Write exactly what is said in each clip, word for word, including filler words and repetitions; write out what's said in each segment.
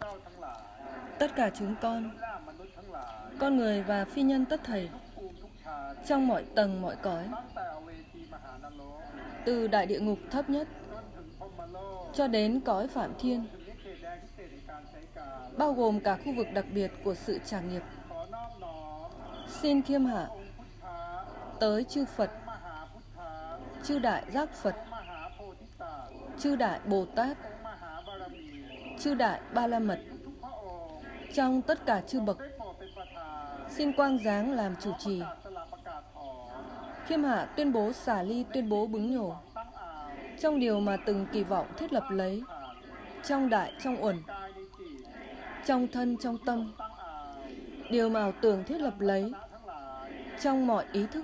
tất cả chúng con, con người và phi nhân tất thảy, trong mọi tầng mọi cõi, từ đại địa ngục thấp nhất cho đến cõi Phạm Thiên, bao gồm cả khu vực đặc biệt của sự trả nghiệp. Xin khiêm hạ tới chư Phật, chư Đại Giác Phật, chư Đại Bồ Tát, chư Đại Ba La Mật, trong tất cả chư bậc, xin quang giáng làm chủ trì. Khiêm hạ tuyên bố xả ly, tuyên bố bứng nhổ, trong điều mà từng kỳ vọng thiết lập lấy, trong đại, trong uẩn, trong thân, trong tâm, điều mà ảo tưởng thiết lập lấy, trong mọi ý thức,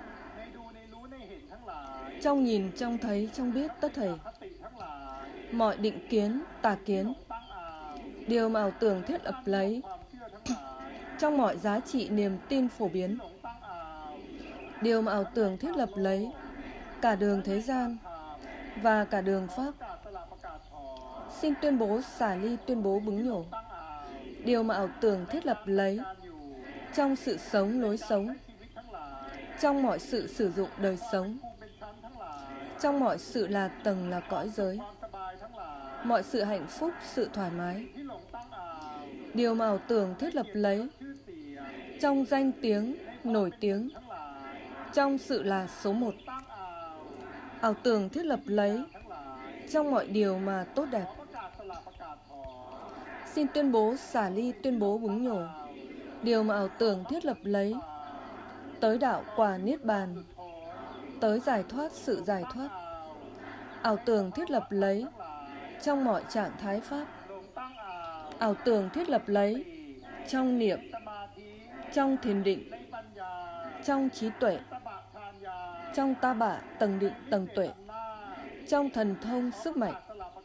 trong nhìn, trong thấy, trong biết tất thảy, mọi định kiến, tà kiến, điều mà ảo tưởng thiết lập lấy, trong mọi giá trị niềm tin phổ biến, điều mà ảo tưởng thiết lập lấy, cả đường thế gian và cả đường Pháp. Xin tuyên bố xả ly, tuyên bố bứng nhổ, điều mà ảo tưởng thiết lập lấy, trong sự sống, lối sống, trong mọi sự sử dụng đời sống, trong mọi sự là tầng là cõi giới, mọi sự hạnh phúc, sự thoải mái, điều mà ảo tưởng thiết lập lấy, trong danh tiếng, nổi tiếng, trong sự là số một, ảo tưởng thiết lập lấy, trong mọi điều mà tốt đẹp. Xin tuyên bố xả ly, tuyên bố bứng nhổ, điều mà ảo tưởng thiết lập lấy, tới đạo quả Niết Bàn, tới giải thoát, sự giải thoát, ảo tưởng thiết lập lấy, trong mọi trạng thái Pháp, ảo tưởng thiết lập lấy, trong niệm, trong thiền định, trong trí tuệ, trong ta bả, tầng định, tầng tuệ, trong thần thông, sức mạnh.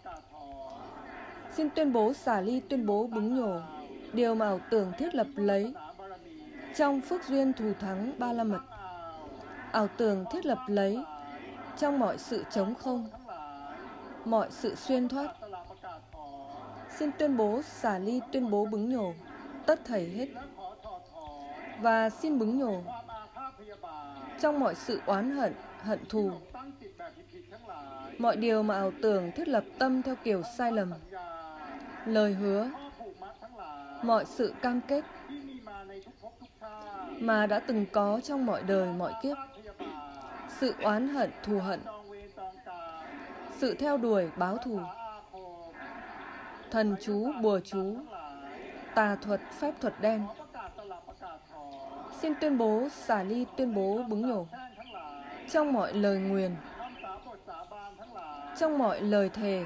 Xin tuyên bố xả ly, tuyên bố bứng nhổ, điều mà ảo tưởng thiết lập lấy, trong phước duyên thù thắng ba la mật, ảo tưởng thiết lập lấy, trong mọi sự trống không, mọi sự xuyên thoát. Xin tuyên bố xả ly, tuyên bố bứng nhổ, tất thảy hết. Và xin bứng nhổ, trong mọi sự oán hận, hận thù, mọi điều mà ảo tưởng thiết lập tâm theo kiểu sai lầm, lời hứa, mọi sự cam kết mà đã từng có trong mọi đời, mọi kiếp, sự oán hận, thù hận, sự theo đuổi, báo thù, thần chú, bùa chú, tà thuật, phép thuật đen. Xin tuyên bố xả ly, tuyên bố bứng nhổ, trong mọi lời nguyền, trong mọi lời thề,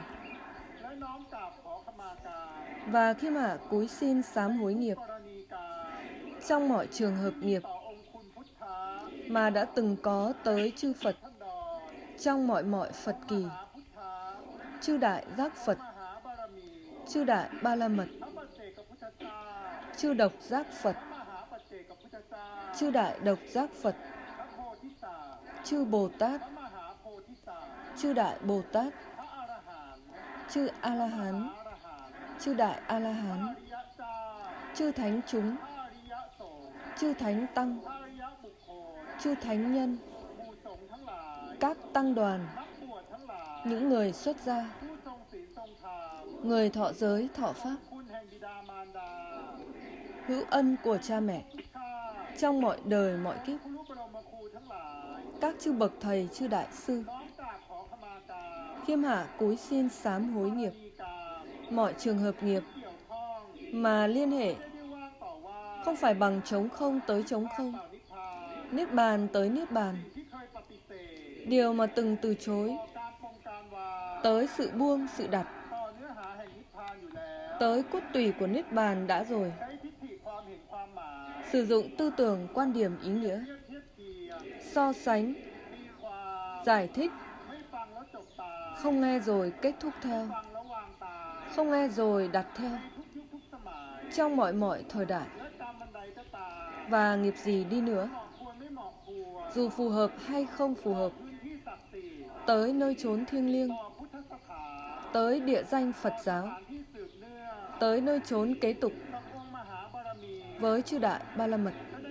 và khiêm hạ cúi xin sám hối nghiệp, trong mọi trường hợp nghiệp mà đã từng có tới chư Phật, trong mọi mọi Phật kỳ, chư Đại Giác Phật, chư Đại Ba La Mật, chư Độc Giác Phật, chư Đại Độc Giác Phật, chư Bồ Tát, chư Đại Bồ Tát, chư A-la-hán, chư Đại A-la-hán, chư Thánh chúng, chư Thánh tăng, chư Thánh nhân, các tăng đoàn, những người xuất gia, người thọ giới, thọ pháp, hữu ân của cha mẹ, trong mọi đời, mọi kiếp, các chư bậc thầy, chư đại sư, khiêm hạ cúi xin sám hối nghiệp, mọi trường hợp nghiệp mà liên hệ, không phải bằng trống không tới trống không, Niết Bàn tới Niết Bàn, điều mà từng từ chối, tới sự buông, sự đặt, tới cốt tủy của Niết Bàn đã rồi, sử dụng tư tưởng, quan điểm, ý nghĩa, so sánh, giải thích, không nghe rồi kết thúc theo, không nghe rồi đặt theo, trong mọi mọi thời đại, và nghiệp gì đi nữa, dù phù hợp hay không phù hợp, tới nơi chốn thiêng liêng, tới địa danh Phật giáo, tới nơi chốn kế tục với chư Đại Ba La Mật.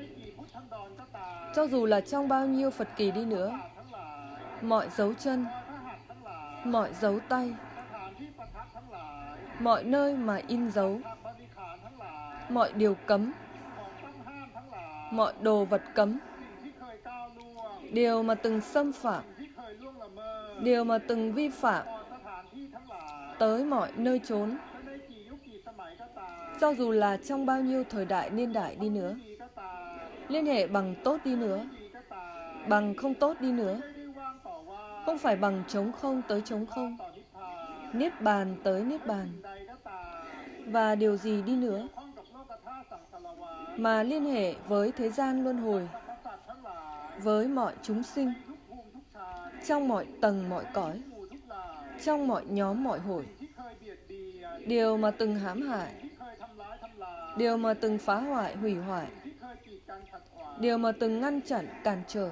Cho dù là trong bao nhiêu Phật kỳ đi nữa, mọi dấu chân, mọi dấu tay, mọi nơi mà in dấu, mọi điều cấm, mọi đồ vật cấm, điều mà từng xâm phạm, điều mà từng vi phạm, tới mọi nơi chốn, cho dù là trong bao nhiêu thời đại niên đại đi nữa, liên hệ bằng tốt đi nữa, bằng không tốt đi nữa, không phải bằng trống không tới trống không, niết bàn tới niết bàn, và điều gì đi nữa mà liên hệ với thế gian luân hồi, với mọi chúng sinh, trong mọi tầng mọi cõi, trong mọi nhóm mọi hội, điều mà từng hãm hại, điều mà từng phá hoại hủy hoại, điều mà từng ngăn chặn cản trở,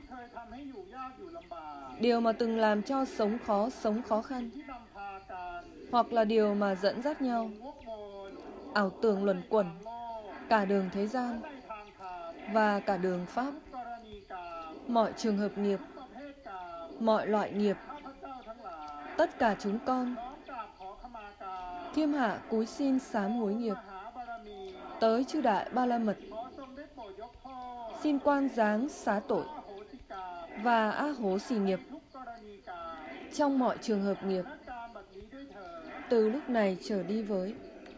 điều mà từng làm cho sống khó sống khó khăn, hoặc là điều mà dẫn dắt nhau ảo tưởng luẩn quẩn cả đường thế gian và cả đường Pháp, mọi trường hợp nghiệp, mọi loại nghiệp, tất cả chúng con Thiên hạ cúi xin sám hối nghiệp tới chư Đại Ba La Mật, xin quang giáng xá tội và á hố xỉ nghiệp trong mọi trường hợp nghiệp, từ lúc này trở đi với.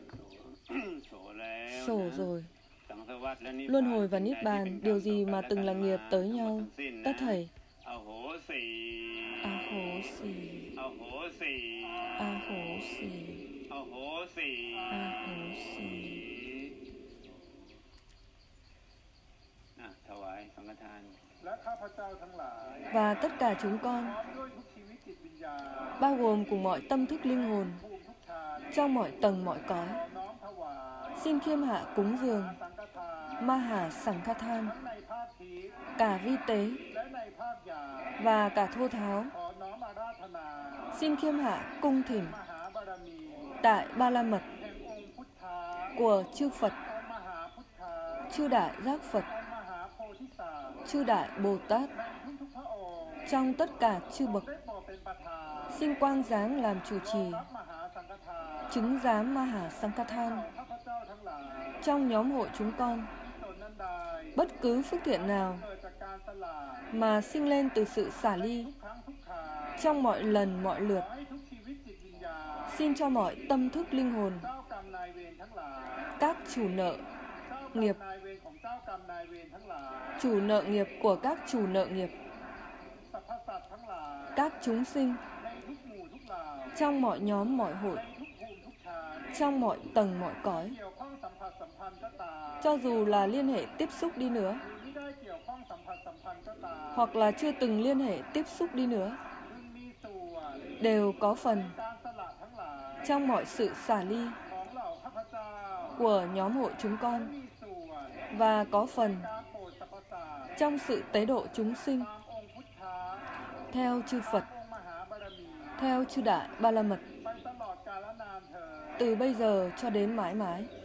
Sổ rồi. Luân hồi và Niết Bàn, điều gì mà từng là nghiệp tới nhau, tất thảy A hố xỉ, A hố xỉ, A hố xỉ, A hố xỉ, A hố xỉ. Và tất cả chúng con, bao gồm cùng mọi tâm thức linh hồn, trong mọi tầng mọi cõi, xin khiêm hạ cúng dường Ma Hà Sằng Ca Than, cả vi tế và cả thô tháo, xin khiêm hạ cung thỉnh Đại Ba La Mật của chư Phật, chư Đại Giác Phật, chư Đại Bồ Tát, trong tất cả chư bậc, xin quang giáng làm chủ trì chứng giám Ma Hà Sằng Ca Than trong nhóm hội chúng con. Bất cứ phước thiện nào mà sinh lên từ sự xả ly trong mọi lần mọi lượt, xin cho mọi tâm thức linh hồn, các chủ nợ nghiệp, chủ nợ nghiệp của các chủ nợ nghiệp, các chúng sinh trong mọi nhóm mọi hội, trong mọi tầng mọi cõi, cho dù là liên hệ tiếp xúc đi nữa, hoặc là chưa từng liên hệ tiếp xúc đi nữa, đều có phần trong mọi sự xả ly của nhóm hội chúng con, và có phần trong sự tế độ chúng sinh theo chư Phật, theo chư Đại Ba La Mật, từ bây giờ cho đến mãi mãi.